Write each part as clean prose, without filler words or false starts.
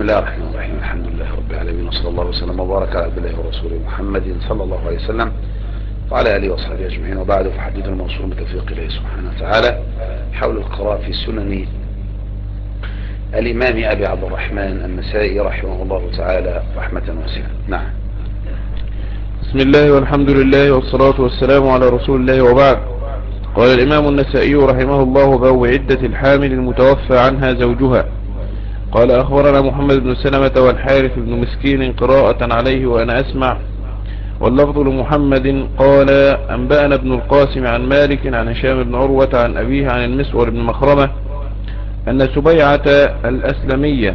بسم الله الرحمن الرحيم. الحمد لله رب العالمين، وصلى الله وسلم وبارك على عبد الله ورسوله محمد صلى الله عليه وسلم وعلى آله وصحبه أجمعين، وبعد فحديث الموصول بتوفيق الله سبحانه وتعالى حول القراءة في سنن الإمام أبي عبد الرحمن النسائي رحمه الله تعالى رحمة واسعة. نعم. بسم الله والحمد لله والصلاة والسلام على رسول الله، وبعد. قال الإمام النسائي رحمه الله: باب عدة الحامل المتوفى عنها زوجها. قال أخبرنا محمد بن سلمة والحارث بن مسكين قراءة عليه وأنا أسمع، واللفظ لمحمد قال: أنبأنا ابن القاسم عن مالك عن هشام بن عروة عن أبيه عن المسور بن مخرمة أن سبيعة الأسلمية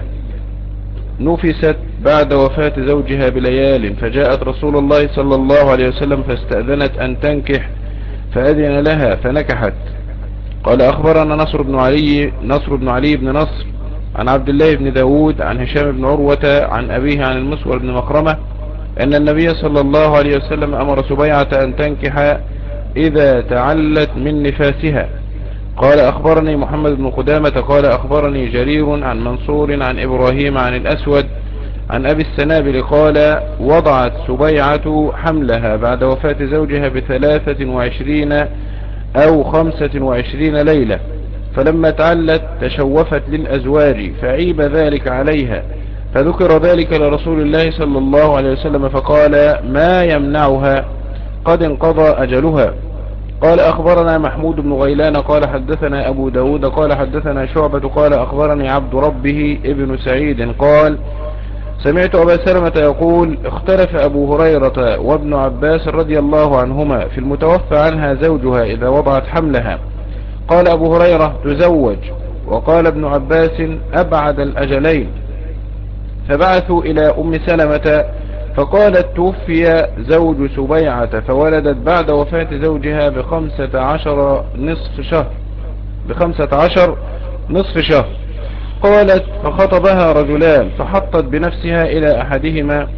نفست بعد وفاة زوجها بليال، فجاءت رسول الله صلى الله عليه وسلم فاستأذنت أن تنكح فأذن لها فنكحت. قال أخبرنا نصر بن علي بن نصر عن عبد الله بن داود عن هشام بن عروة عن أبيه عن المسور بن مخرمة أن النبي صلى الله عليه وسلم أمر سبيعة أن تنكح إذا تعلت من نفاسها. قال أخبرني محمد بن قدامة قال أخبرني جرير عن منصور عن إبراهيم عن الأسود عن أبي السنابل قال: وضعت سبيعة حملها بعد وفاة زوجها ب23 أو 25 ليلة، فلما تعلت تشوفت للأزواج فعيب ذلك عليها، فذكر ذلك لرسول الله صلى الله عليه وسلم فقال: ما يمنعها؟ قد انقضى أجلها. قال أخبرنا محمود بن غيلان قال حدثنا أبو داود قال حدثنا شعبة قال أخبرني عبد ربه ابن سعيد قال: سمعت أبا سلمة يقول: اختلف أبو هريرة وابن عباس رضي الله عنهما في المتوفى عنها زوجها إذا وضعت حملها. قال أبو هريرة: تزوج، وقال ابن عباس: أبعد الأجلين. فبعثوا إلى أم سلمة فقالت: توفي زوج سبيعة فولدت بعد وفاة زوجها ب15 نصف شهر. قالت: فخطبها رجلان فحطت بنفسها إلى أحدهما،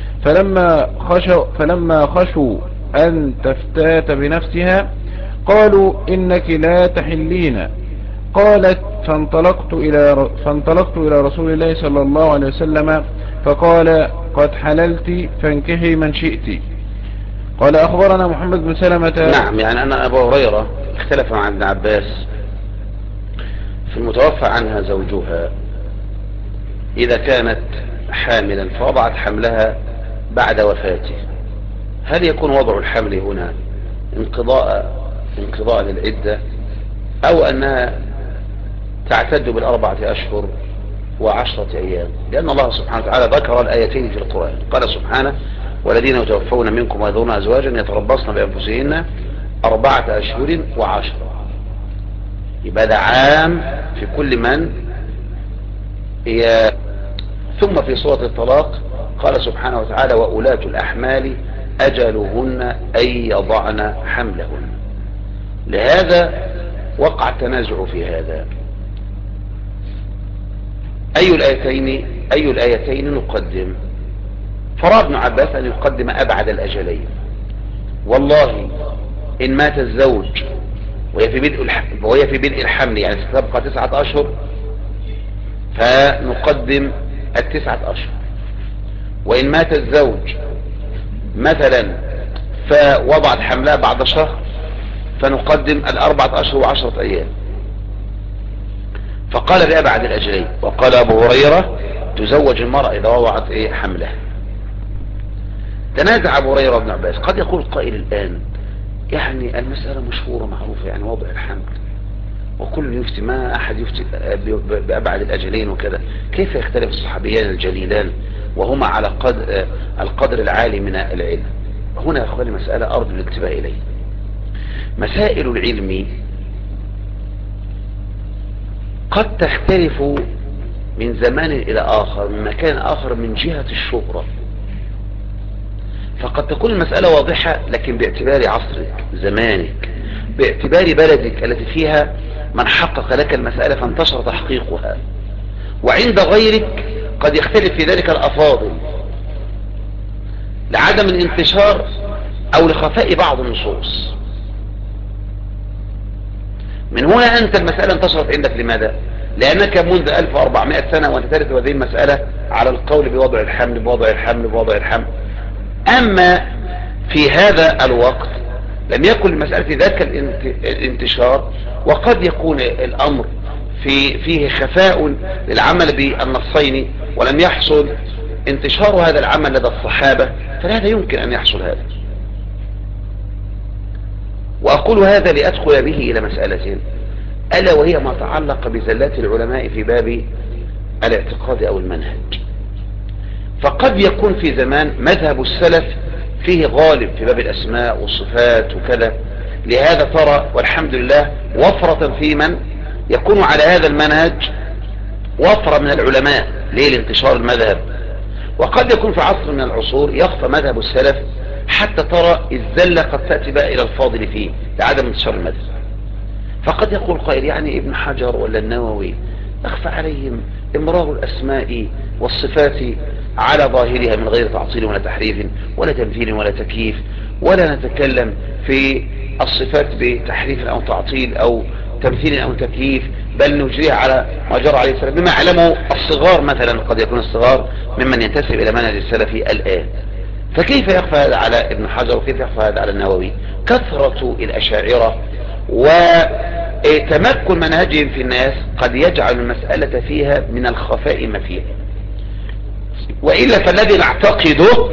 فلما خشوا أن تفتات بنفسها قالوا: إنك لا تحلين. قالت: فانطلقت إلى رسول الله صلى الله عليه وسلم فقال: قد حللت فانكحي من شئت. قال أخبرنا محمد بن سلمة. نعم، يعني أن أبا هريرة اختلف مع ابن عباس في المتوفى عنها زوجها إذا كانت حاملا فوضعت حملها بعد وفاته، هل يكون وضع الحمل هنا انقضاء للعدة، أو أنها تعتد ب4 أشهر و10 أيام؟ لأن الله سبحانه وتعالى ذكر الآيتين في القرآن، قال سبحانه: والذين يتوفون منكم ويذرون أزواجا يتربصن بأنفسهن 4 أشهر و10. يبقى ده عام في كل من ثم في سورة الطلاق قال سبحانه وتعالى: وأولاة الأحمال أجلهن أن يضعن حملهن. لهذا وقع التنازع في هذا، أي الآيتين نقدم؟ فرأى ابن عباس أن يقدم أبعد الأجلين. والله إن مات الزوج وهي في بدء الحمل، يعني ستبقى 9 أشهر، فنقدم 9 أشهر. وإن مات الزوج مثلا فوضعت حملها بعد شهر، فنقدم 4 أشهر و10 أيام. فقال بأبعد الأجلين. وقال أبو هريرة: تزوج المرأة إذا وضعت حملها. تنازع أبو هريرة وابن عباس. قد يقول قائل الآن: يعني المسألة مشهورة معروفة، يعني وضع الحمل وكل يفتي، ما أحد يفتي بأبعد الأجلين وكذا، كيف يختلف الصحابيان الجليلان وهما على القدر العالي من العلم؟ هنا يا أخواني مسألة أرجو الانتباه إليه. مسائل العلم قد تختلف من زمان إلى آخر، من مكان آخر، من جهة الشهرة. فقد تكون المسألة واضحة، لكن باعتبار عصرك، زمانك، باعتبار بلدك التي فيها من حقق لك المسألة فانتشر تحقيقها، وعند غيرك قد يختلف في ذلك الأفاضل لعدم الانتشار أو لخفاء بعض النصوص. من هنا أنت المسألة انتشرت عندك، لماذا؟ لأنك منذ 1400 سنة وأنت ترث هذه المسألة على القول بوضع الحمل. أما في هذا الوقت لم يكن مسألة ذاك الانتشار، وقد يكون الأمر فيه خفاء للعمل بالنصين ولم يحصل انتشار هذا العمل لدى الصحابة، فهذا يمكن أن يحصل هذا. وأقول هذا لأدخل به إلى مسألة ألا وهي ما تعلق بزلات العلماء في باب الاعتقاد أو المنهج. فقد يكون في زمان مذهب السلف فيه غالب في باب الأسماء والصفات وكذا، لهذا ترى والحمد لله وفرة في من يكون على هذا المنهج، وفرة من العلماء لانتشار المذهب. وقد يكون في عصر من العصور يخفى مذهب السلف حتى ترى الزلة قد تأتي بقى إلى الفاضل فيه لعدم انتشار المذهب. فقد يقول قائل يعني ابن حجر ولا النووي أخفى عليهم امرار الأسماء والصفات على ظاهرها من غير تعطيل ولا تحريف ولا تمثيل ولا تكييف، ولا نتكلم في الصفات بتحريف أو تعطيل أو تمثيل أو تكييف، بل نجريها على ما جرى عليه السلام بما علمه الصغار. مثلا قد يكون الصغار ممن ينتسب إلى منهج السلفي الآن. فكيف يخفى هذا على ابن حجر وكيف يخفى هذا على النووي؟ كثرة الأشاعرة وتمكن منهجهم في الناس قد يجعل المسألة فيها من الخفاء ما فيها. وإلا فالذي نعتقده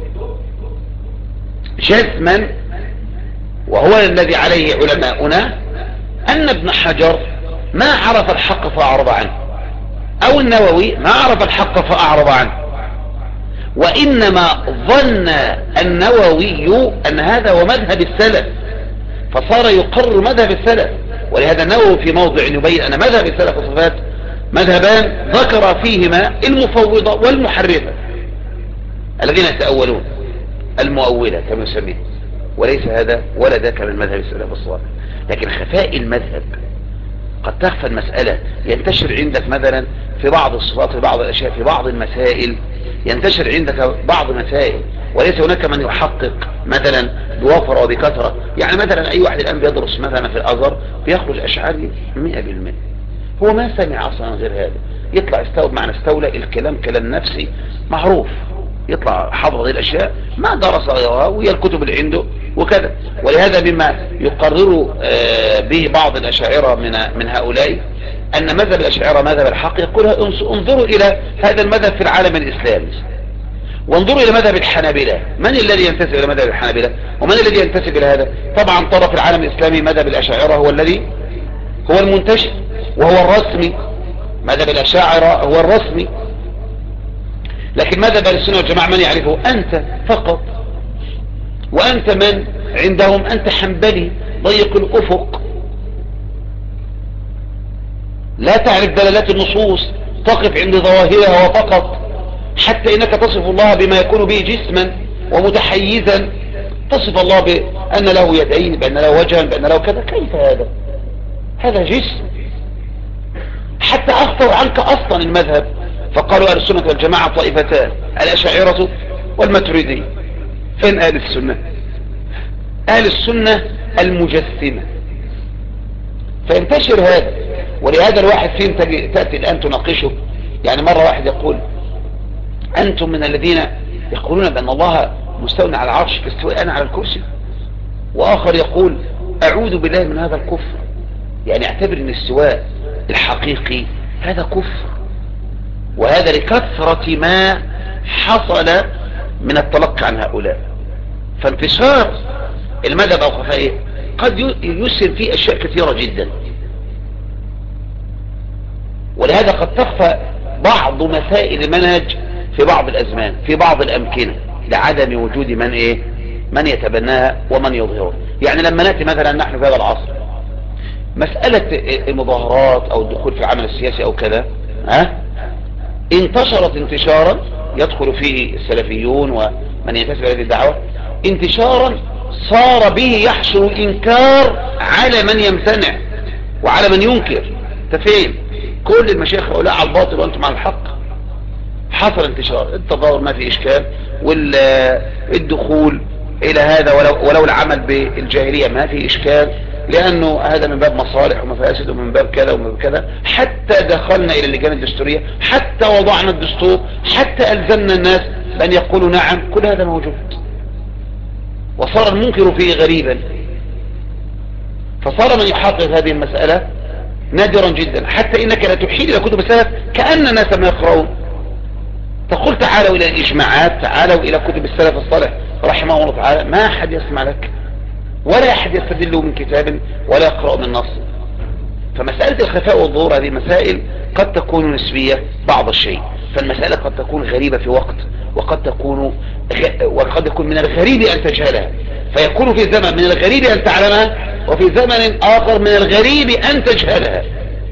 جزما وهو الذي عليه علماؤنا أن ابن حجر ما عرف الحق فأعرض عنه، أو النووي ما عرف الحق فأعرض عنه، وإنما ظن النووي أن هذا هو مذهب السلف فصار يقرر مذهب السلف. ولهذا النووي في موضع يبين أن مذهب السلف والصفات مذهبان ذكر فيهما المفوضة والمحرفة الذين يتأولون، المؤولة كما يسميه، وليس هذا ولا ذاك من مذهب السلف الصالح. لكن خفاء المذهب قد تخفى المسألة، ينتشر عندك مثلا في بعض الصفات في بعض الأشياء في بعض المسائل، ينتشر عندك بعض مسائل وليس هناك من يحقق مثلا بوفرة وبكثرة. يعني مثلا أي واحد الآن بيدرس مثلا في الأزهر بيخرج أشعاري 100%، هو ما سمع أصلا غير هذا، يطلع استوى معنى استولى، الكلام كلام نفسي معروف، يطلع حفظ هذه الأشياء ما درس غيرها وهي الكتب اللي عنده وكذا. ولهذا مما يقرر به بعض الأشاعرة من هؤلاء أن مذهب الأشاعرة مذهب الحق، يقول انظروا إلى هذا المذهب في العالم الإسلامي وانظروا إلى مذهب الحنابلة. من الذي ينتسب إلى مذهب الحنابلة ومن الذي ينتسب إلى هذا؟ طبعا طرف العالم الإسلامي مذهب الأشاعرة هو الذي هو المنتشر وهو الرسمي، مذهب الأشاعرة هو الرسمي. لكن مذهب السنة والجماعة من يعرفه؟ أنت فقط، وأنت من عندهم؟ أنت حنبلي ضيق الأفق، لا تعرف دلالات النصوص، تقف عند ظواهرها وفقط، حتى إنك تصف الله بما يكون به جسما ومتحيزا، تصف الله بأن له يدين، بأن له وجها، بأن له كذا. كيف هذا؟ هذا جسم. حتى أخطوا عنك أصلا المذهب، فقالوا أهل السنة والجماعة طائفتان، الأشاعرة والماتريدية. فين أهل السنة؟ أهل السنة المجسمة. فينتشر هذا، ولهذا الواحد فيهم تأتي الآن تناقشه. يعني مرة واحد يقول أنتم من الذين يقولون بأن الله مستوى على العرش كاستواء أنا على الكرسي، وآخر يقول أعوذ بالله من هذا الكفر، يعني اعتبر أن الاستواء الحقيقي هذا كفر، وهذا لكثرة ما حصل من التلقي عن هؤلاء. فانتشار المذهب أو خفائه قد يسهم فيه أشياء كثيرة جدا، ولهذا قد تخفى بعض مسائل المنهج في بعض الأزمان في بعض الأمكنة لعدم وجود من يتبناها ومن يظهرها. يعني لما نأتي مثلا نحن في هذا العصر مسألة المظاهرات أو الدخول في العمل السياسي أو كذا انتشرت انتشارا يدخل فيه السلفيون ومن ينتسب إلى هذه الدعوة انتشارا صار به يحصل إنكار على من يمتنع وعلى من ينكر. تفهم؟ كل المشايخ هؤلاء على الباطل وأنتم على الحق. حصل انتشار، التظاهر ما في إشكال، والدخول إلى هذا ولو العمل بالجاهلية ما في إشكال، لأنه هذا من باب مصالح ومفاسد ومن باب كذا ومن باب كذا، حتى دخلنا إلى اللجان الدستورية، حتى وضعنا الدستور، حتى ألزمنا الناس بأن يقولوا نعم. كل هذا موجود، وصار المنكر فيه غريبا، فصار من يحقق هذه المسألة نادرا جدا، حتى إنك لا تحيل إلى كتب السلف كأن الناس ما يقرؤون. تقول تعالوا إلى الإجماعات، تعالوا إلى كتب السلف الصالح رحمه الله تعالى، ما أحد يسمع لك، ولا أحد يستدل من كتاب ولا يقرأ من نص. فمسألة الخفاء والظهور هذه مسائل قد تكون نسبية بعض الشيء، فالمسألة قد تكون غريبة في وقت، وقد يكون من الغريب أن تجهلها، فيكون في زمن من الغريب أن تعلمها، وفي زمن آخر من الغريب أن تجهلها.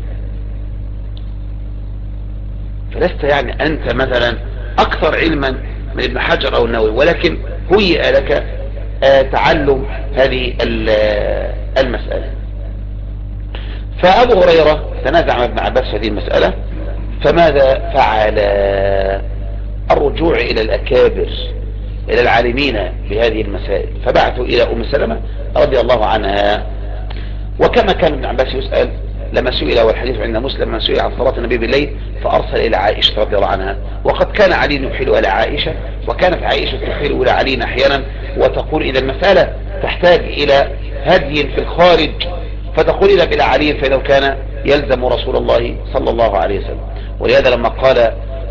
فلست يعني أنت مثلا أكثر علما من ابن حجر أو النووي، ولكن هيئ لك تعلم هذه المسألة. فأبو هريرة تنازع مع ابن عباس هذه المسألة، فماذا فعل؟ الرجوع إلى الأكابر، إلى العالمين بهذه المسائل، فبعثوا إلى أم سلمة رضي الله عنها. وكما كان ابن عباس يسأل لما سئل، والحديث عند مسلم، لما سئل عن صلاة النبي بالليل فأرسل إلى عائشة رضي الله عنها، وقد كان علي يحيل إلى عائشة، وكانت عائشة تحيل إلى علي أحيانا، وتقول إذا المسألة تحتاج إلى هدي في الخارج فتقول إذا إلى علي، فإنه كان يلزم رسول الله صلى الله عليه وسلم. ولهذا لما قال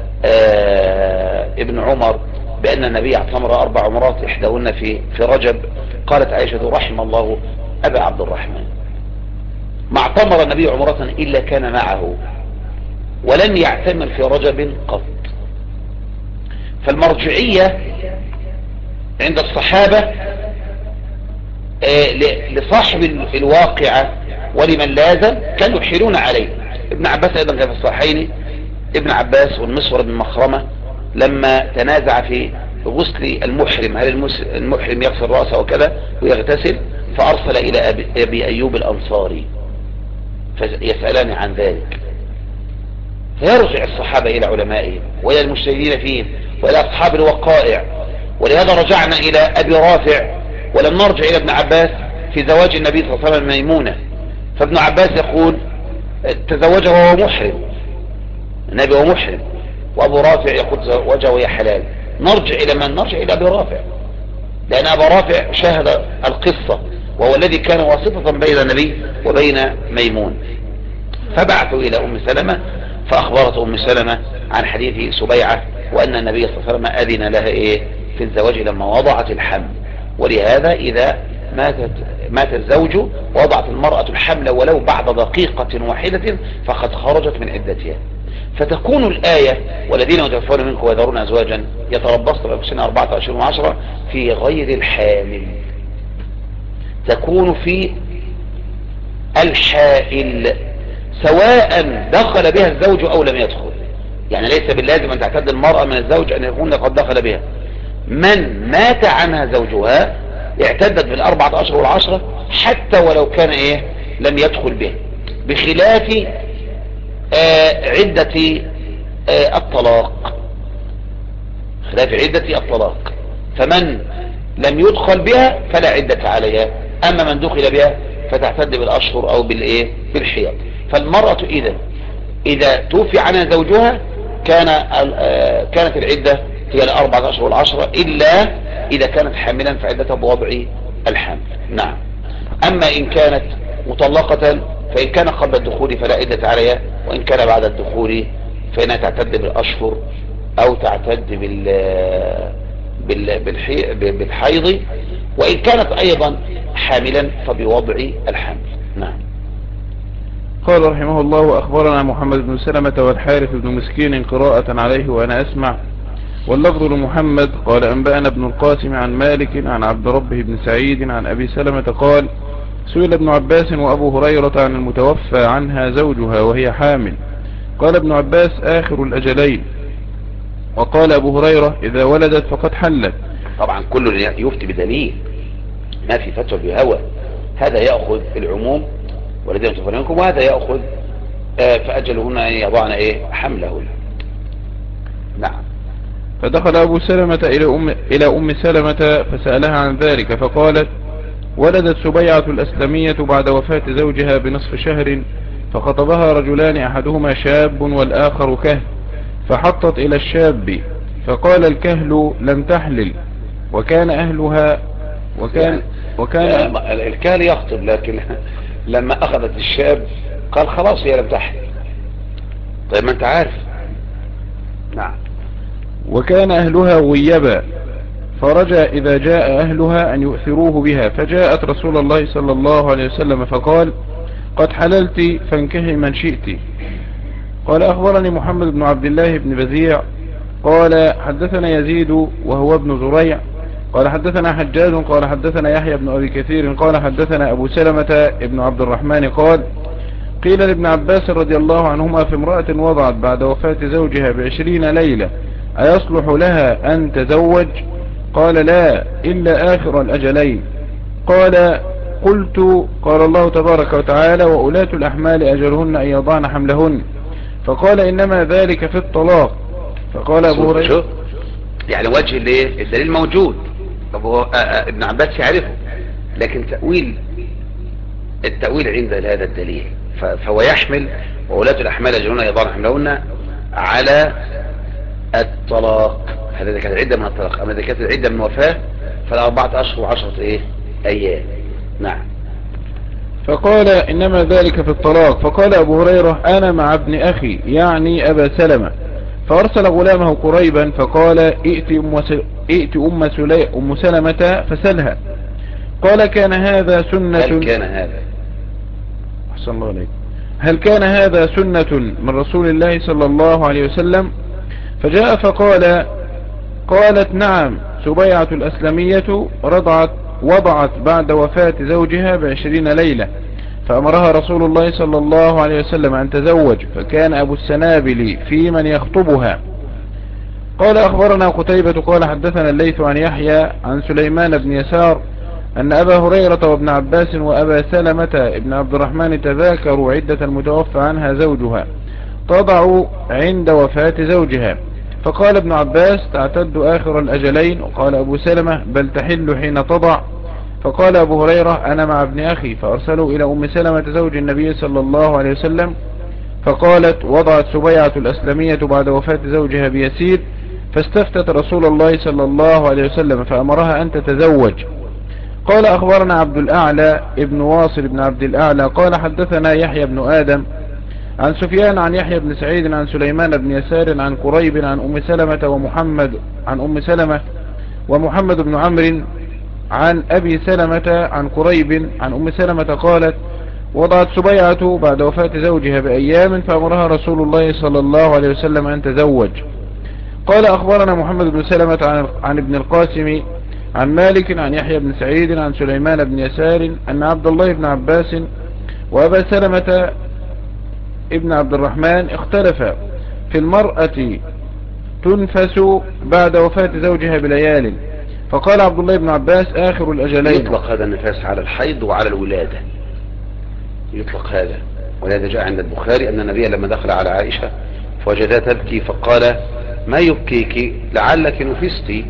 ابن عمر بأن النبي اعتمر 4 عمرات إحداهن في رجب، قالت عائشة رحم الله أبا عبد الرحمن، ما اعتمر النبي عمرة إلا كان معه، ولم يعتمر في رجب قط. فالمرجعية عند الصحابة لصاحب الواقعة ولمن لازم كانوا يحيلون عليه. ابن عباس أيضا كان في الصحيحين، ابن عباس والمسور بن مخرمة لما تنازع في غسل المحرم، هل المحرم يغسل رأسه وكذا ويغتسل، فأرسل إلى أبي أيوب الأنصاري فيسألان عن ذلك، فيرجع الصحابة إلى علمائهم وإلى المجتهدين فيهم وإلى أصحاب الوقائع. ولهذا رجعنا إلى أبي رافع ولم نرجع إلى ابن عباس في زواج النبي صلى الله عليه وسلم ميمونة. فابن عباس يقول تزوجه وهو محرم، النبي هو محرم، وأبو رافع يقول تزوجه وهي حلال. نرجع إلى من؟ نرجع إلى أبي رافع، لأن أبا رافع شاهد القصة، وهو الذي كان واسطة بين النبي وبين ميمون. فبعثوا إلى أم سلمة فأخبرت أم سلمة عن حديث سبيعة، وأن النبي صلى الله عليه وسلم أذن لها في الزواج لما وضعت الحمل. ولهذا إذا مات الزوج ووضعت المرأة الحمل ولو بعد دقيقة واحدة فقد خرجت من عدتها. فتكون الآية والذين يتوفون منكم ويذرون أزواجا يتربصن بأنفسهن 4 أشهر و10 في غير الحامل، تكون في الحائل سواء دخل بها الزوج أو لم يدخل. يعني ليس باللازم أن تعتد المرأة من الزوج أن يكون قد دخل بها. من مات عنها زوجها اعتدت بال4 أشهر و10 حتى ولو كان لم يدخل بها، بخلاف عدة الطلاق، خلاف عدة الطلاق. فمن لم يدخل بها فلا عدة عليها، أما من دخل بها فتعتد بالأشهر أو بالحيض. فالمرأة إذا توفي عنها زوجها كانت العدة هي 4 أشهر و10، إلا إذا كانت حاملا فعدتها بوضع الحمل. نعم. أما إن كانت مطلقة فإن كان قبل الدخول فلا عدة عليها، وإن كان بعد الدخول فإنها تعتد بالأشهر أو تعتد بالحيض، وإن كانت أيضا حاملا فبوضع الحمل. نعم. قال رحمه الله: وأخبرنا محمد بن سلمة والحارث بن مسكين قراءة عليه وأنا أسمع، واللفظ لمحمد قال: أنبأنا ابن القاسم عن مالك عن عبد ربه بن سعيد عن أبي سلمة قال: سئل ابن عباس وأبو هريرة عن المتوفى عنها زوجها وهي حامل، قال ابن عباس: آخر الأجلين. وقال أبو هريرة: إذا ولدت فقد حلت. طبعا كل يفتي بدليل، ما في فتوى بهوى، هذا يأخذ العموم والذين يتوفون منكم، وهذا يأخذ فأجلهن أن يضعن حملهن. نعم. فدخل أبو سلمة إلى أم سلمة فسألها عن ذلك، فقالت: ولدت سبيعة الأسلمية بعد وفاة زوجها بنصف شهر، فخطبها رجلان أحدهما شاب والآخر كهل، فحطت إلى الشاب، فقال الكهل لم تحلل، وكان أهلها يعني وكان الكهل يخطب، لكن لما اخذت الشاب قال خلاص هي لم تحل. طيب ما انت عارف. نعم. وكان أهلها غيبا، فرجى إذا جاء أهلها أن يؤثروه بها، فجاءت رسول الله صلى الله عليه وسلم فقال قد حللت فانكحي من شئت. قال أخبرني محمد بن عبد الله بن بزيع قال حدثنا يزيد وهو ابن زريع قال حدثنا حجاج قال حدثنا يحيى بن أبي كثير قال حدثنا أبو سلمة ابن عبد الرحمن قال قيل لابن عباس رضي الله عنهما في امرأة وضعت بعد وفاة زوجها ب20 ليلة أيصلح لها أن تزوج؟ قال لا إلا آخر الأجلين. قال قلت قال الله تبارك وتعالى وأولاة الأحمال أجلهن أن يضعن حملهن، فقال إنما ذلك في الطلاق. فقال أبو هريرة يعني وجه ليه الدليل موجود. طب هو ابن عباس يعرفه، لكن التأويل عند هذا الدليل فهو يحمل وولاة الأحمال أجلهن أن يضعن حملهن على الطلاق. هذا كانت العدة من الطلاق. أما إذا كانت العدة من وفاة فالأربعة أشهر و10 أيام. نعم. فقال إنما ذلك في الطلاق. فقال أبو هريرة أنا مع ابن أخي يعني أبا سلمة، فأرسل غلامه قريبا فقال ائت أم سلمة فسلها. قال كان هذا سنة أحسن الله عليك. هل كان هذا سنة من رسول الله صلى الله عليه وسلم؟ فجاء فقال قالت نعم سبيعة الأسلمية وضعت بعد وفاة زوجها ب20 ليلة، فأمرها رسول الله صلى الله عليه وسلم أن تزوج، فكان أبو السنابل في من يخطبها. قال أخبرنا قتيبة قال حدثنا الليث عن يحيى عن سليمان بن يسار أن أبا هريرة وابن عباس وأبا سلمة ابن عبد الرحمن تذاكروا عدة المتوفى عنها زوجها تضع عند وفاة زوجها، فقال ابن عباس تعتد آخر الأجلين، وقال أبو سلمة بل تحل حين تضع. فقال أبو هريرة أنا مع ابن أخي، فأرسلوا إلى أم سلمة زوج النبي صلى الله عليه وسلم، فقالت وضعت سبيعة الأسلمية بعد وفاة زوجها بيسير، فاستفتت رسول الله صلى الله عليه وسلم فأمرها أن تتزوج. قال أخبرنا عبد الأعلى ابن واصل بن عبد الأعلى قال حدثنا يحيى بن آدم عن سفيان عن يحيى بن سعيد عن سليمان بن يسار عن قريب عن أم سلمة ومحمد بن عمرو عن أبي سلمة عن قريب عن أم سلمة قالت وضعت سبيعة بعد وفاة زوجها بأيام، فأمرها رسول الله صلى الله عليه وسلم أن تزوج. قال أخبرنا محمد بن سلمة عن ابن القاسم عن مالك عن يحيى بن سعيد عن سليمان بن يسار أن عبد الله بن عباس وأبا سلمة ابن عبد الرحمن اختلفا في المرأة تنفس بعد وفاة زوجها بليال، فقال عبد الله بن عباس آخر الأجلين. يطلق هذا النفاس على الحيض وعلى الولادة، يطلق هذا. ولهذا جاء عند البخاري أن النبي لما دخل على عائشة فوجدها تبكي فقال ما يبكيك لعلك نفستي،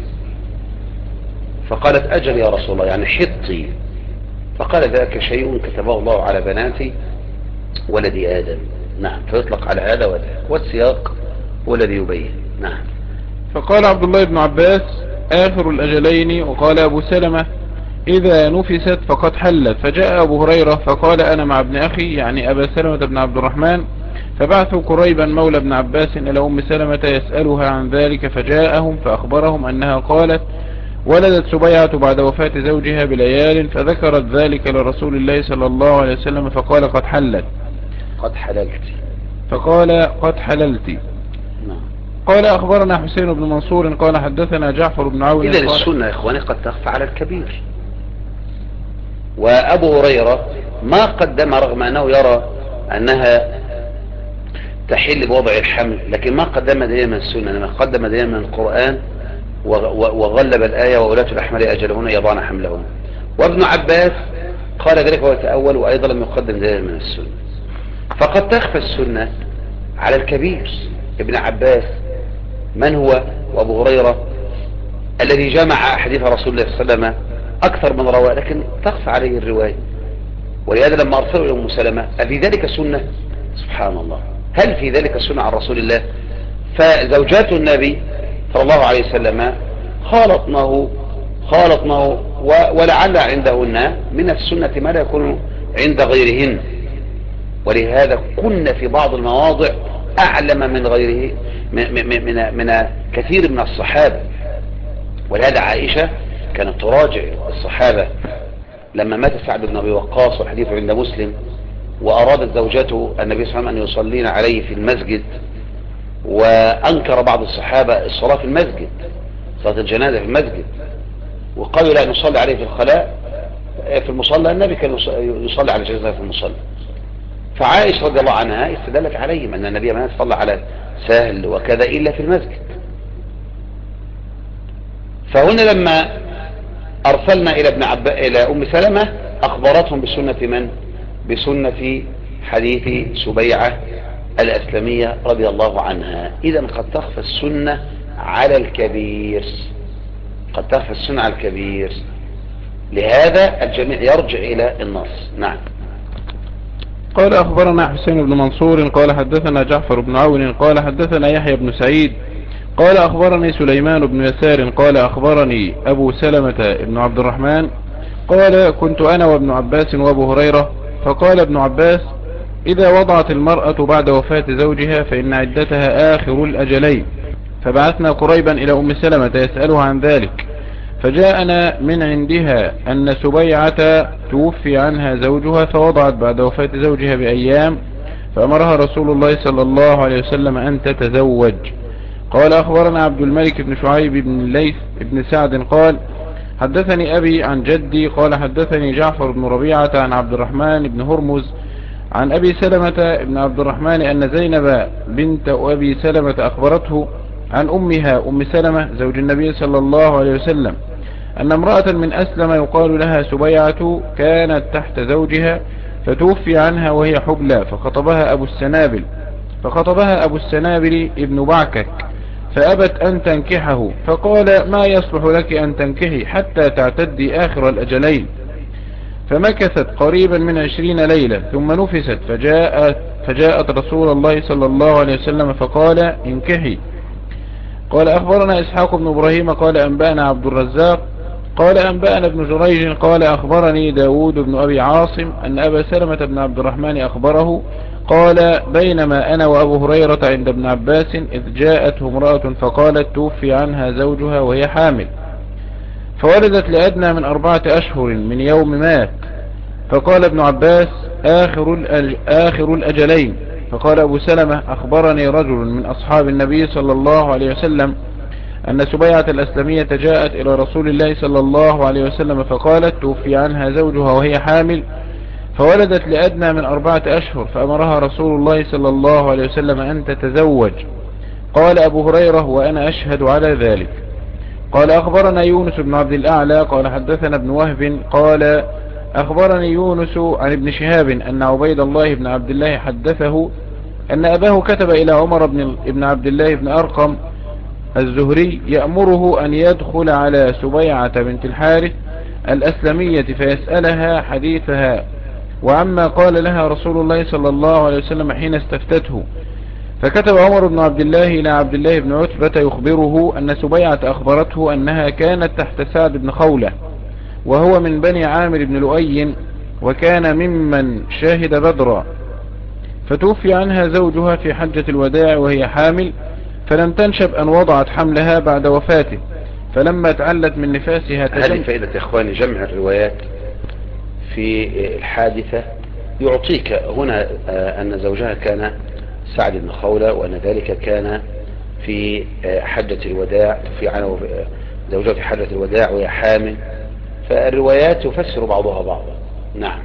فقالت أجل يا رسول الله يعني حطي، فقال ذاك شيء كتبه الله على بناتي ولد آدم. نعم. فيطلق على هذا وذاك، والسياق هو الذي يبين. نعم. فقال عبد الله بن عباس آخر الأجلين، وقال أبو سلمة إذا نفست فقد حلت. فجاء أبو هريرة فقال أنا مع ابن أخي يعني أبا سلمة بن عبد الرحمن، فبعثوا قريبا مولى ابن عباس إلى أم سلمة يسألها عن ذلك، فجاءهم فأخبرهم أنها قالت ولدت سبيعة بعد وفاة زوجها بليال، فذكرت ذلك لرسول الله صلى الله عليه وسلم فقال قد حلت. فقال قد حللت. نعم. قال أخبرنا حسين بن منصور قال حدثنا جعفر بن عون. إذا السنة يا إخواني قد تخفى على الكبير. وأبو هريرة ما قدم رغم أنه يرى أنها تحل بوضع الحمل، لكن ما قدم دائما السنة، لما قدم دائما القرآن وغلب الآية وولاة الأحمال أجلهن يضعن حملهن. وابن عباس قال ذلك ويتأول، وأيضا لم يقدم دائما السنة. فقد تخفى السنة على الكبير. ابن عباس من هو؟ وأبو هريرة الذي جمع أحاديث رسول الله صلى الله عليه وسلم أكثر من رواه لكن تخفى عليه الرواية. ولهذا لما أرسلوا إلى أم سلمة أفي ذلك سنة؟ سبحان الله، هل في ذلك سنة عن رسول الله؟ فزوجات النبي صلى الله عليه وسلم خالطنه ولعل عندهن من السنة ما لا يكون عند غيرهن، ولهذا كنا في بعض المواضع أعلم من غيره من كثير من الصحابة. ولهذا عائشة كانت تراجع الصحابة لما مات سعد بن أبي وقاص والحديث عند مسلم، وأرادت زوجته النبي صلى الله عليه وسلم أن يصلين عليه في المسجد، وأنكر بعض الصحابة الصلاة في المسجد، صلاة الجنازة في المسجد، وقالوا لا نصلي عليه في الخلاء في المصلى. النبي كان يصلي على الجنازة في المصلى. فعائشة رضي الله عنها استدلت عليهم أن النبي ما صلى على سهل وكذا إلا في المسجد. فهنا لما أرسلنا إلى أم سلمة أخبرتهم بسنة من؟ بسنة حديث سبيعة الأسلمية رضي الله عنها. إذن قد تخفى السنة على الكبير، قد تخفى السنة على الكبير، لهذا الجميع يرجع إلى النص. نعم. قال أخبرنا حسين بن منصور قال حدثنا جعفر بن عون قال حدثنا يحيى بن سعيد قال أخبرني سليمان بن يسار قال أخبرني أبو سلمة بن عبد الرحمن قال كنت أنا وابن عباس وابو هريرة، فقال ابن عباس إذا وضعت المرأة بعد وفاة زوجها فإن عدتها آخر الأجلين. فبعثنا قريبا إلى أم سلمة يسألها عن ذلك، فجاءنا من عندها أن سبيعة توفي عنها زوجها فوضعت بعد وفاة زوجها بأيام، فأمرها رسول الله صلى الله عليه وسلم أن تتزوج. قال أخبرنا عبد الملك بن شعيب بن الليث بن سعد قال حدثني أبي عن جدي قال حدثني جعفر بن ربيعة عن عبد الرحمن بن هرمز عن أبي سلمة بن عبد الرحمن أن زينب بنت أبي سلمة أخبرته عن أمها أم سلمة زوج النبي صلى الله عليه وسلم أن امرأة من أسلم يقال لها سبيعة كانت تحت زوجها فتوفي عنها وهي حبلى، فخطبها أبو السنابل ابن بعكك فأبت أن تنكحه، فقال ما يصلح لك أن تنكحي حتى تعتدي آخر الأجلين. فمكثت قريبا من 20 ليلة ثم نفست، فجاءت رسول الله صلى الله عليه وسلم فقال انكحي. قال أخبرنا إسحاق بن إبراهيم قال أنبأنا عبد الرزاق قال أنبأنا ابن جريج قال أخبرني داود بن أبي عاصم أن أبا سلمة بن عبد الرحمن أخبره قال بينما أنا وأبو هريرة عند ابن عباس إذ جاءته امرأة فقالت توفي عنها زوجها وهي حامل، فولدت لأدنى من 4 أشهر من يوم مات. فقال ابن عباس آخر الأجلين. فقال أبو سلمة أخبرني رجل من أصحاب النبي صلى الله عليه وسلم أن سبيعة الأسلمية جاءت إلى رسول الله صلى الله عليه وسلم فقالت توفي عنها زوجها وهي حامل، فولدت لأدنى من 4 أشهر، فأمرها رسول الله صلى الله عليه وسلم أن تتزوج. قال أبو هريرة وأنا أشهد على ذلك. قال أخبرنا يونس بن عبد الأعلى قال حدثنا ابن وهب قال أخبرني يونس عن ابن شهاب أن عبيد الله بن عبد الله حدثه أن أباه كتب إلى عمر بن عبد الله بن أرقم الزهري يأمره أن يدخل على سبيعة بنت الحارث الأسلمية فيسألها حديثها وعما قال لها رسول الله صلى الله عليه وسلم حين استفتته. فكتب عمر بن عبد الله إلى عبد الله بن عتبة يخبره أن سبيعة أخبرته أنها كانت تحت سعد بن خولة وهو من بني عامر بن لؤي وكان ممن شاهد بدرا، فتوفي عنها زوجها في حجة الوداع وهي حامل، فلم تنشب أن وضعت حملها بعد وفاته، فلما تعلت من نفاسها هذه فائدة يا إخواني جمع الروايات في الحادثة يعطيك هنا أن زوجها كان سعد بن خولة وأن ذلك كان في حجة الوداع، في زوجها في حجة الوداع وهي حامل، فالروايات يفسر بعضها بعضا. نعم.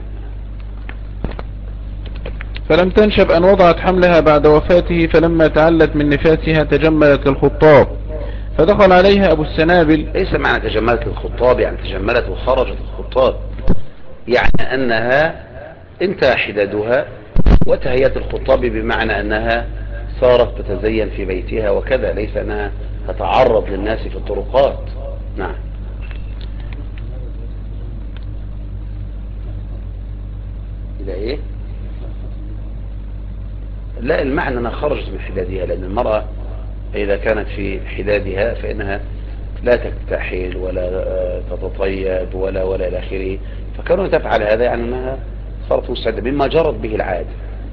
فلم تنشب أن وضعت حملها بعد وفاته، فلما تعلت من نفاسها تجملت الخطاب، فدخل عليها أبو السنابل. ليس معنى تجملت الخطاب يعني تجملت وخرجت الخطاب، يعني أنها انتهى حدادها وتهيت الخطاب، بمعنى أنها صارت تتزين في بيتها وكذا، ليس أنها تتعرض للناس في الطرقات. نعم. إذا إيه؟ لا، المعنى أنها خرجت من حدادها، لأن المرأة إذا كانت في حدادها فإنها لا تكتحل ولا تتطيب ولا إلى آخره. فكانوا تفعل هذا يعني أنها صارت مستعدة مما جرت به العادة.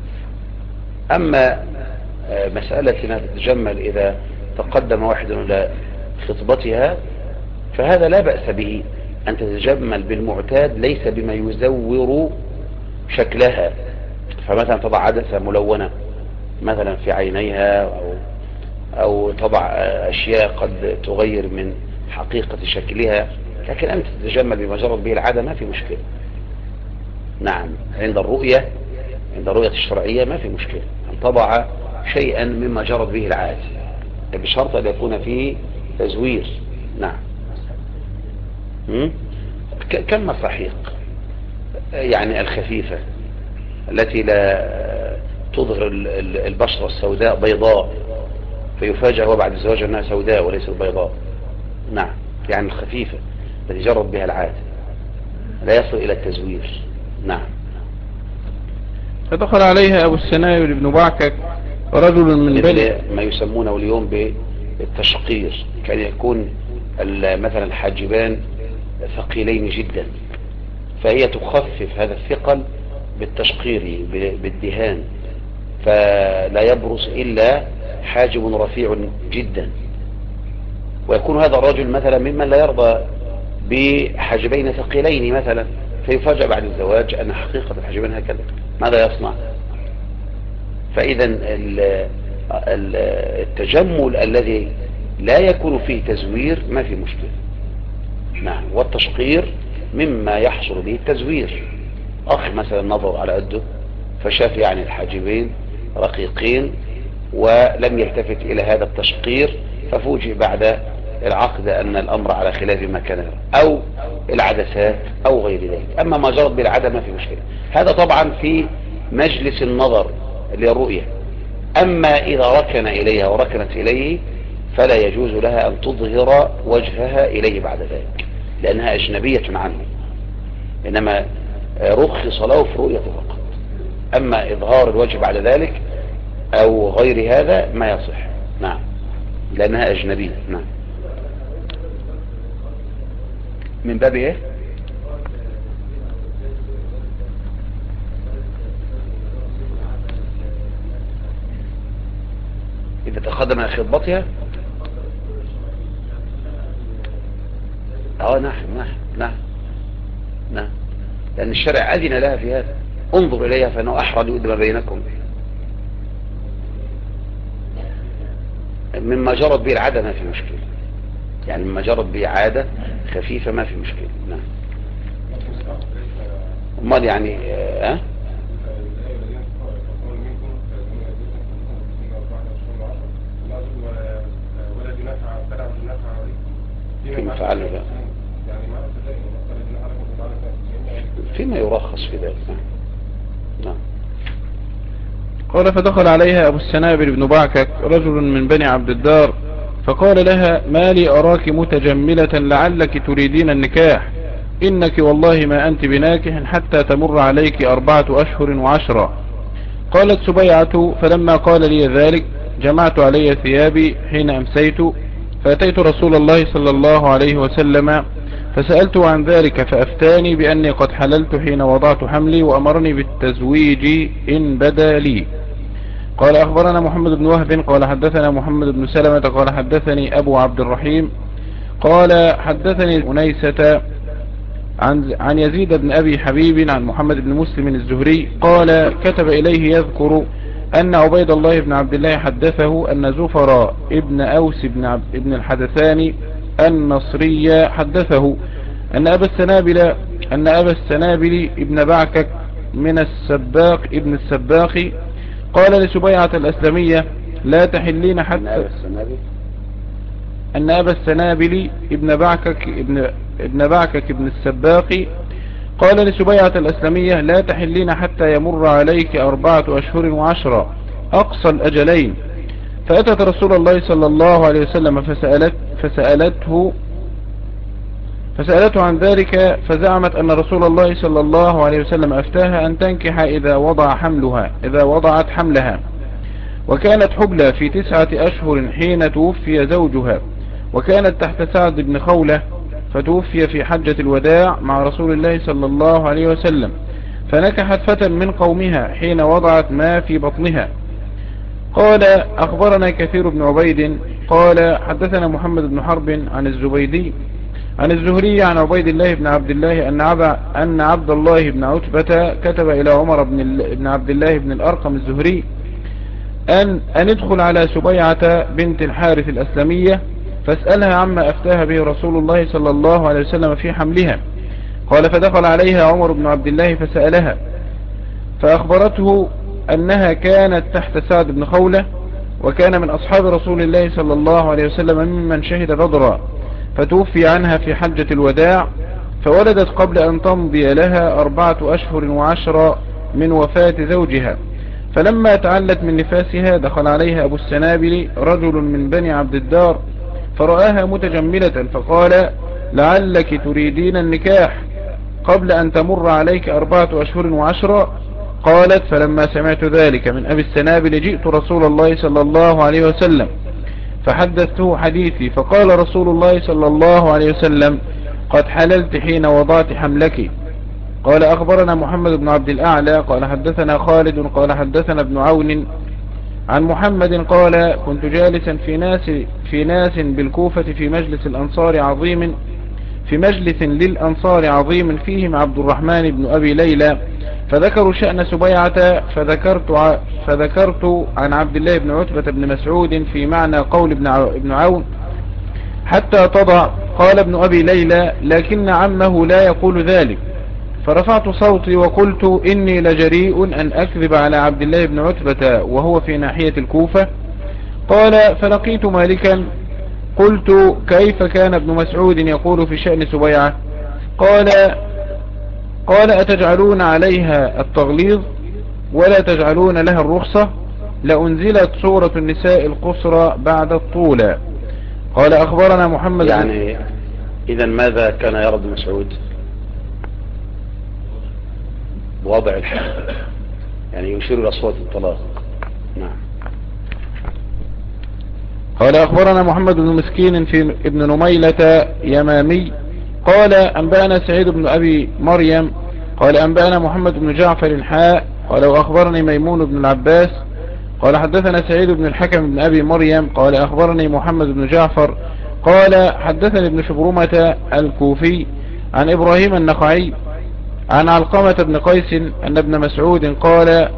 أما مسألة أنها تتجمل إذا تقدم واحد إلى خطبتها فهذا لا بأس به، أن تتجمل بالمعتاد ليس بما يزور شكلها. فمثلا تضع عدسة ملونة مثلا في عينيها، أو تضع أشياء قد تغير من حقيقة شكلها، لكن أن تتجمل بما جرت به العادة ما في مشكلة. نعم، عند الرؤية الشرعية ما في مشكلة أن تضع شيئا مما جرت به العادة، بشرط أن يكون فيه تزوير. نعم. كالمصاحيق يعني الخفيفة التي لا تظهر البشرة السوداء بيضاء فيفاجأ هو بعد الزواج أنها سوداء وليست بيضاء. نعم، يعني الخفيفة التي جرت بها العادة لا يصل إلى التزوير. نعم. فدخل عليها أبو السنابل بن بعكك رجل من بني، ما يسمونه اليوم بالتشقير، كان يكون مثلا الحاجبان ثقيلين جدا، فهي تخفف هذا الثقل بالتشقير بالدهان، فلا يبرز إلا حاجب رفيع جدا. ويكون هذا الرجل مثلا ممن لا يرضى بحاجبين ثقيلين مثلا، فيفاجأ بعد الزواج أن حقيقة الحاجبين هكذا، ماذا يصنع؟ فإذا التجمل الذي لا يكون فيه تزوير ما في مشكلة. نعم. والتشقير مما يحصل به التزوير. أخ مثلا نظر على قده فشاف يعني الحاجبين رقيقين ولم يلتفت إلى هذا التشقير، ففوجئ بعد العقد أن الأمر على خلاف ما كان يرى، أو العدسات أو غير ذلك. أما ما جرت بالعادة ما في مشكلة. هذا طبعا في مجلس النظر للرؤية. أما إذا ركن إليها وركنت إليه فلا يجوز لها أن تظهر وجهها إليه بعد ذلك، لأنها أجنبية عنه، إنما رخص له في رؤية فقط. أما إظهار الوجه بعد ذلك أو غير هذا ما يصح. نعم، لأنها أجنبية. نعم. من باب إيه؟ إذا تقدم على خطبتها. نعم نعم نعم نعم، لأن الشرع أذن لها في هذا. انظر إليها فإنه أحرى يؤدم بينكم، مما جرت به العادة ما في مشكلة، يعني مما جرت به عادة خفيفة ما في مشكلة. نعم. امال يعني فيما فعلنا بقى فيما يرخص في ذلك. نعم. قال فدخل عليها أبو السنابل بن بعكك رجل من بني عبد الدار فقال لها ما لي أراك متجملة لعلك تريدين النكاح، إنك والله ما أنت بناكح حتى تمر عليك 4 أشهر و10. قالت سبيعة فلما قال لي ذلك جمعت علي ثيابي حين أمسيت، فأتيت رسول الله صلى الله عليه وسلم فسألته عن ذلك فأفتاني بأني قد حللت حين وضعت حملي وأمرني بالتزويج إن بدا لي. قال أخبرنا محمد بن وهب قال حدثنا محمد بن سلمة قال حدثني أبو عبد الرحيم قال حدثني أنيسة عن يزيد بن أبي حبيب عن محمد بن مسلم الزهري قال كتب إليه يذكر أن عبيد الله بن عبد الله حدثه أن زفر ابن أوس ابن الحدثاني النصري حدثه أن أبا السنابل ابن بعكك من السباق ابن السباق قال لسبيعة الأسلمية لا تحلين حتى أن أبا السنابل ابن بعكك ابن السباق قال لسبيعة الأسلمية لا تحلين حتى يمر عليك 4 أشهر و10 أقصى الأجلين. فأتت رسول الله صلى الله عليه وسلم فسألته عن ذلك فزعمت أن رسول الله صلى الله عليه وسلم أفتاها أن تنكح إذا وضعت حملها، وكانت حبلى في 9 أشهر حين توفي زوجها، وكانت تحت سعد بن خولة، فتوفي في حجة الوداع مع رسول الله صلى الله عليه وسلم، فنكحت فتى من قومها حين وضعت ما في بطنها. قال أخبرنا كثير بن عبيد قال حدثنا محمد بن حرب عن الزبيدي عن الزهري عن عبيد الله بن عبد الله أن عبد الله بن عتبة كتب إلى عمر بن عبد الله بن الأرقم الزهري أن ادخل على سبيعة بنت الحارث الأسلمية فاسألها عما أفتاها به رسول الله صلى الله عليه وسلم في حملها. قال فدخل عليها عمر بن عبد الله فسألها، فأخبرته أنها كانت تحت سعد بن خولة، وكان من أصحاب رسول الله صلى الله عليه وسلم ممن شهد بدرا، فتوفي عنها في حجة الوداع، فولدت قبل أن تمضي لها 4 أشهر و10 من وفاة زوجها. فلما تعلت من نفاسها دخل عليها أبو السنابل رجل من بني عبد الدار فرآها متجملة، فقال لعلك تريدين النكاح قبل أن تمر عليك 4 أشهر و10. قالت فلما سمعت ذلك من أبي السنابل جئت رسول الله صلى الله عليه وسلم فحدثته حديثي، فقال رسول الله صلى الله عليه وسلم قد حللت حين وضعت حملك. قال أخبرنا محمد بن عبد الأعلى قال حدثنا خالد قال حدثنا ابن عون عن محمد قال كنت جالسا في ناس بالكوفة في مجلس للأنصار عظيم فيهم عبد الرحمن بن أبي ليلى، فذكروا شأن سبيعة، فذكرت عن عبد الله بن عتبة بن مسعود في معنى قول ابن عون حتى تضع. قال ابن أبي ليلى لكن عمه لا يقول ذلك، فرفعت صوتي وقلت إني لجريء أن أكذب على عبد الله بن عتبة وهو في ناحية الكوفة. قال فلقيت مالكا قلت كيف كان ابن مسعود يقول في شأن سبيعة؟ قال أتجعلون عليها التغليظ ولا تجعلون لها الرخصة؟ لأنزلت سورة النساء القصرى بعد الطولى. قال أخبرنا محمد يعني إذا ماذا كان يرى ابن مسعود؟ بوضع الحمل، يعني يشير إلى صوت الطلاق. نعم. قال أخبرنا محمد بن مسكين في ابن نميلة يمامي قال أنبأنا سعيد بن أبي مريم قال أنبأنا محمد بن جعفر قال وأخبرني ميمون بن العباس قال حدثنا سعيد بن الحكم بن أبي مريم قال أخبرني محمد بن جعفر قال حدثني ابن شبرمة الكوفي عن إبراهيم النخعي عن علقمة بن قيس أن ابن مسعود قال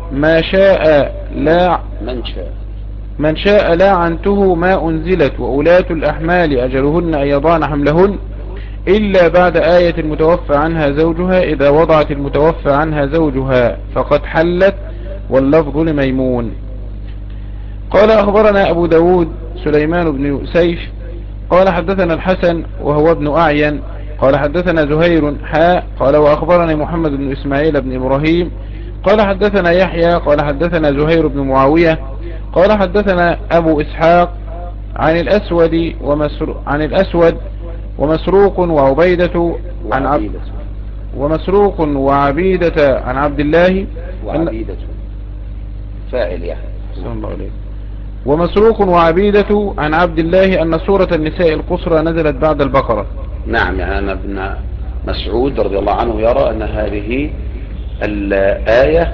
من شاء لا عنته ما أنزلت وأولاة الأحمال أجلهن أن يضعن حملهن إلا بعد آية المتوفى عنها زوجها إذا وضعت المتوفى عنها زوجها فقد حلت، واللفظ لميمون. قال أخبرنا أبو داود سليمان بن سيف قال حدثنا الحسن وهو ابن أعين قال حدثنا زهير قال وأخبرني محمد بن إسماعيل بن إبراهيم قال حدثنا يحيى قال حدثنا زهير بن معاوية قال حدثنا أبو إسحاق عن الأسود ومسروق وعبيدة عن عبد الله وعبيدة فاعل يعني صلى الله عليه. ومسروق وعبيدة عن عبد الله أن سورة النساء القصرى نزلت بعد البقرة. نعم، يعني أن ابن مسعود رضي الله عنه يرى أن هذه الآية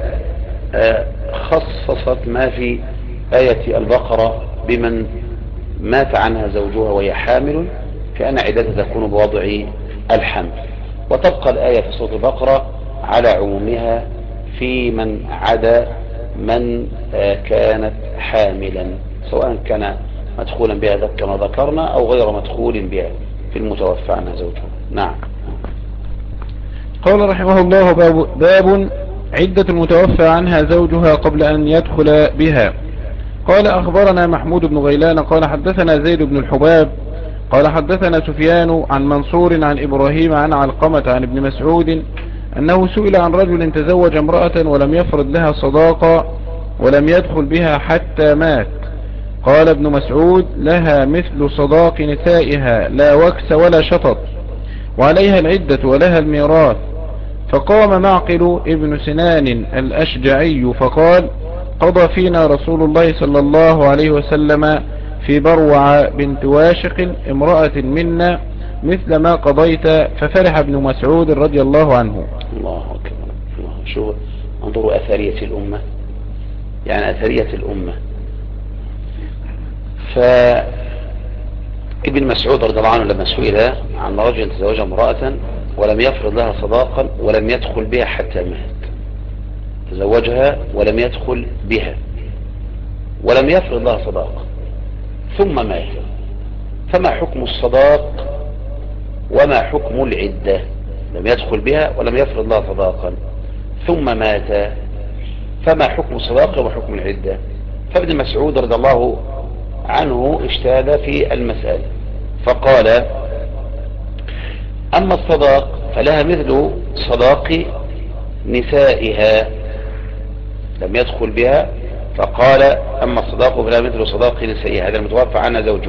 خصصت ما في آية البقرة بمن مات عنها زوجها وهي حامل، كأن عدتها تكون بوضع الحمل، وتبقى الآية في سورة البقرة على عمومها في من عدا من كانت حاملا، سواء كان مدخولا بها كما ذكرنا أو غير مدخول بها في المتوفى عنها زوجها. نعم. قال رحمه الله باب عدة المتوفى عنها زوجها قبل أن يدخل بها. قال أخبرنا محمود بن غيلان قال حدثنا زيد بن الحباب قال حدثنا سفيان عن منصور عن إبراهيم عن علقمة عن ابن مسعود أنه سئل عن رجل تزوج امرأة ولم يفرض لها صداقة ولم يدخل بها حتى مات. قال ابن مسعود لها مثل صداق نسائها لا وكس ولا شطط، وعليها العدة ولها الميراث. فقام معقل ابن سنان الأشجعي فقال: قضى فينا رسول الله صلى الله عليه وسلم في بروع بنت واشق امرأة منا مثل ما قضيت. ففرح ابن مسعود رضي الله عنه. الله أكبر. الله. شو انظروا أثرية الأمة، يعني أثرية الأمة. فابن مسعود رضي الله عنه لما سئل عن رجل تزوج امرأة ولم يفرض لها صداقا ولم يدخل بها حتى مات، تزوجها ولم يدخل بها ولم يفرض لها صداقا ثم مات، فما حكم الصداق وما حكم العدة؟ لم يدخل بها ولم يفرض لها صداقا ثم مات، فما حكم الصداق وما حكم العدة؟ فابن مسعود رضي الله عنه اجتهد في المسألة فقال: أما الصداق فلها مثل صداق نسائها، لم يدخل بها، فقال: أما الصداق فلها مثل صداق نسائها، هذا المتوفى عنها زوجه،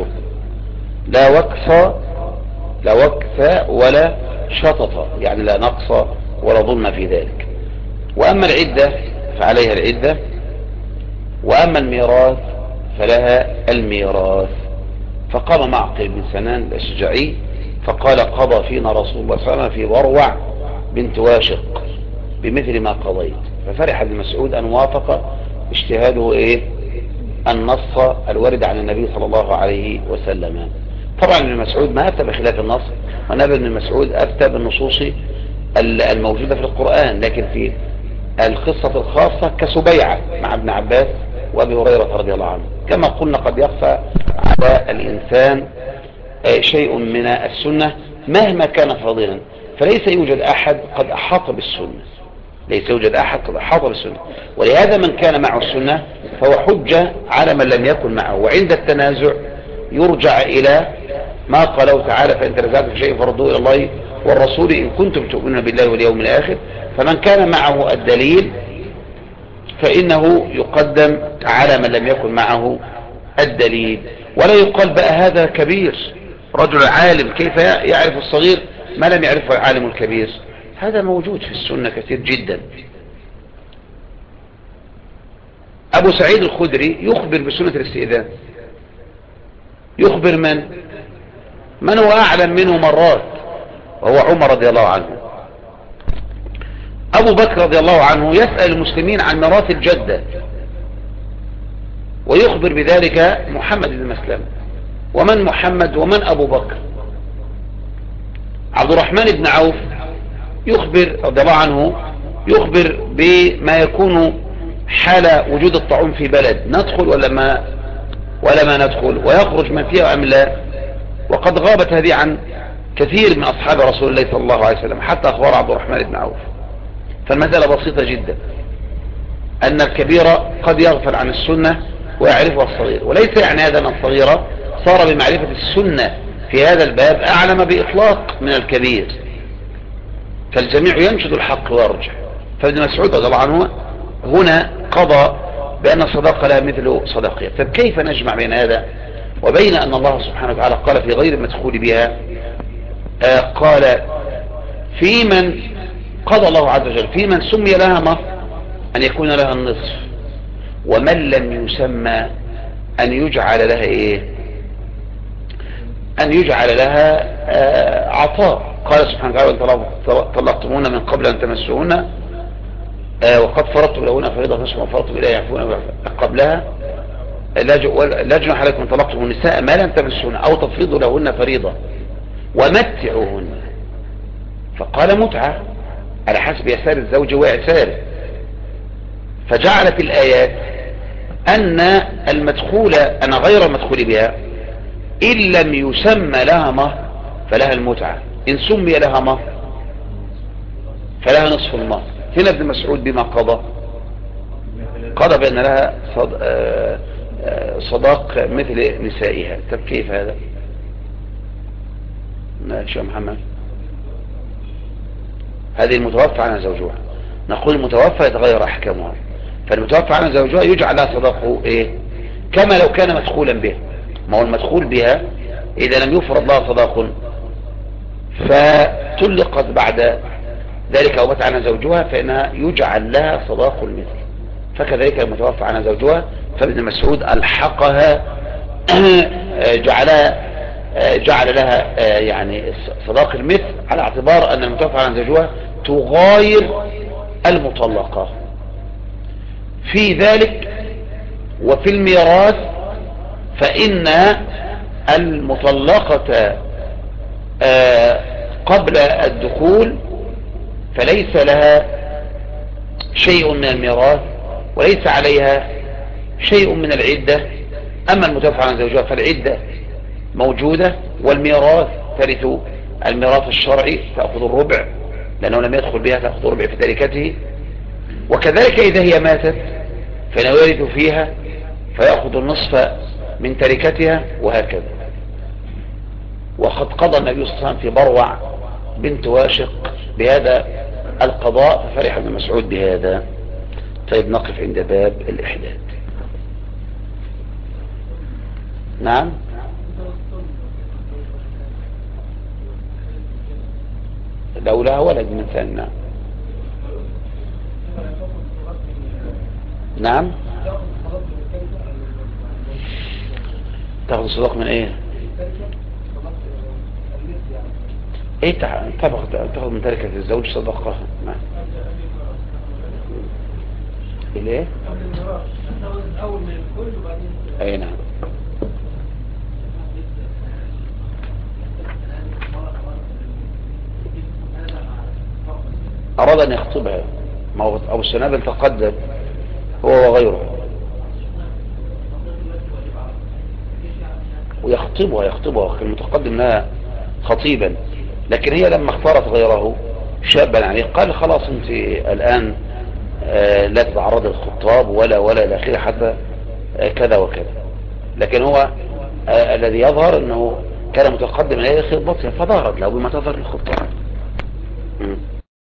لا وكث ولا شطط، يعني لا نقص ولا ظلم في ذلك. وأما العدة فعليها العدة، وأما الميراث فلها الميراث. فقام معقل بن سنان الأشجعي فقال: قضى فينا رسول الله صلى الله عليه وسلم في بروع بنت واشق بمثل ما قضيت. ففرح ابن مسعود أن وافق اجتهاده النص الوارد عن النبي صلى الله عليه وسلم. طبعا ابن مسعود ما أفتى بخلاف النص، ونبي ابن مسعود أفتى بالنصوص الموجودة في القرآن، لكن في القصة الخاصة كسبيعة مع ابن عباس وابي هريرة رضي الله عنه. كما قلنا قد يخفى على الإنسان شيء من السنة مهما كان فاضلا، فليس يوجد أحد قد أحاط بالسنة، ليس يوجد أحد قد أحاط بالسنة، ولهذا من كان معه السنة فهو حجة على من لم يكن معه. وعند التنازع يرجع إلى ما قاله تعالى: فإن تنازعتم في شيء فردوه إلى الله والرسول إن كنتم تؤمنون بالله واليوم الآخر. فمن كان معه الدليل فإنه يقدم على من لم يكن معه الدليل. ولا يقال بقى هذا كبير، رجل عالم كيف يعرف الصغير ما لم يعرفه العالم الكبير؟ هذا موجود في السنة كثير جدا. أبو سعيد الخدري يخبر بسنة الاستئذان، يخبر من هو أعلم منه مرات، وهو عمر رضي الله عنه. أبو بكر رضي الله عنه يسأل المسلمين عن ميراث الجدة، ويخبر بذلك محمد بن مسلمة. ومن محمد ومن أبو بكر؟ عبد الرحمن بن عوف يخبر رضي الله عنه، يخبر بما يكون حال وجود الطاعون في بلد، ندخل ولا ما ندخل، ويخرج من فيها أم لا. وقد غابت هذه عن كثير من أصحاب رسول الله صلى الله عليه وسلم، حتى أخبار عبد الرحمن بن عوف. فالمسألة بسيطة جدا، أن الكبير قد يغفل عن السنة ويعرفها الصغير، وليس يعني هذا أن الصغير صار بمعرفة السنة في هذا الباب أعلم بإطلاق من الكبير، فالجميع ينشد الحق ويرجع. فابن مسعود رضي الله عنه هنا قضى بأن الصداقة لها مثل صداقية. فكيف نجمع بين هذا وبين أن الله سبحانه وتعالى قال في غير المدخول بها، قال في من قضى الله عز وجل في من سمي لها مهر أن يكون لها النصف، ومن لم يسمى أن يجعل لها أن يجعل لها عطاء. قال سبحانه وتعالى: طلقتموهن من قبل أن تمسوهن وقد فرضتم لهن فريضة نصف ما فرضتم إليه يعفون قبلها لا جناح عليكم ان طلقتم النساء ما لم تمسوهن أو تفرضوا لهن فريضة ومتعوهن. فقال متعة على حسب يسار الزوج وإعساره. فجعلت الآيات أن غير المدخول بها إن لم يسمى لها مهر فلها المتعة، إن سمي لها مهر فلها نصف المهر. هنا ابن مسعود بما قضى بأن لها صداق مثل نسائها. طب كيف هذا؟ ماشي يا محمد. هذه المتوفى عنها زوجها، نقول المتوفى يتغير أحكامها، فالمتوفى عنها زوجها يجعل لها صداقه كما لو كان مدخولا به. ما هو المدخول بها إذا لم يفرض لها صداق فطلقت بعد ذلك أو مات عنها زوجها فإنها يجعل لها صداق المثل. فكذلك المتوفى عنها زوجها فابن مسعود ألحقها جعل لها يعني صداق المثل على اعتبار أن المتوفى عنها زوجها تغاير المطلقة في ذلك. وفي الميراث فإن المطلقة قبل الدخول فليس لها شيء من الميراث وليس عليها شيء من العدة. أما المتوفى عن زوجها فالعدة موجودة والميراث ترث الميراث الشرعي تأخذ الربع لأنه لم يدخل بها تأخذ الربع في تركته. وكذلك إذا هي ماتت فإنه يرث فيها فيأخذ النصف من تركتها وهكذا. وقد قضى النبي صلى الله عليه وسلم في بروع بنت واشق بهذا القضاء ففرح ابن مسعود بهذا. طيب نقف عند باب الإحداد. نعم لو لها ولد من ثاني. نعم نعم تاخذ صداق من ايه؟ ايه تاخذ من تركة الزوج صدقة. نعم ايه اي نعم. اراد ان يخطبها ما هو ابو السنابل تقدم هو وغيره ويخطبها كان متقدم لها خطيبا. لكن هي لما اختارت غيره شابا يعني قال خلاص انت الان لا تتعرض للخطاب ولا الى اخره حتى كذا وكذا. لكن هو الذي يظهر انه كان متقدم اليه خطبتها فظهرت له بما تظهر للخطاب.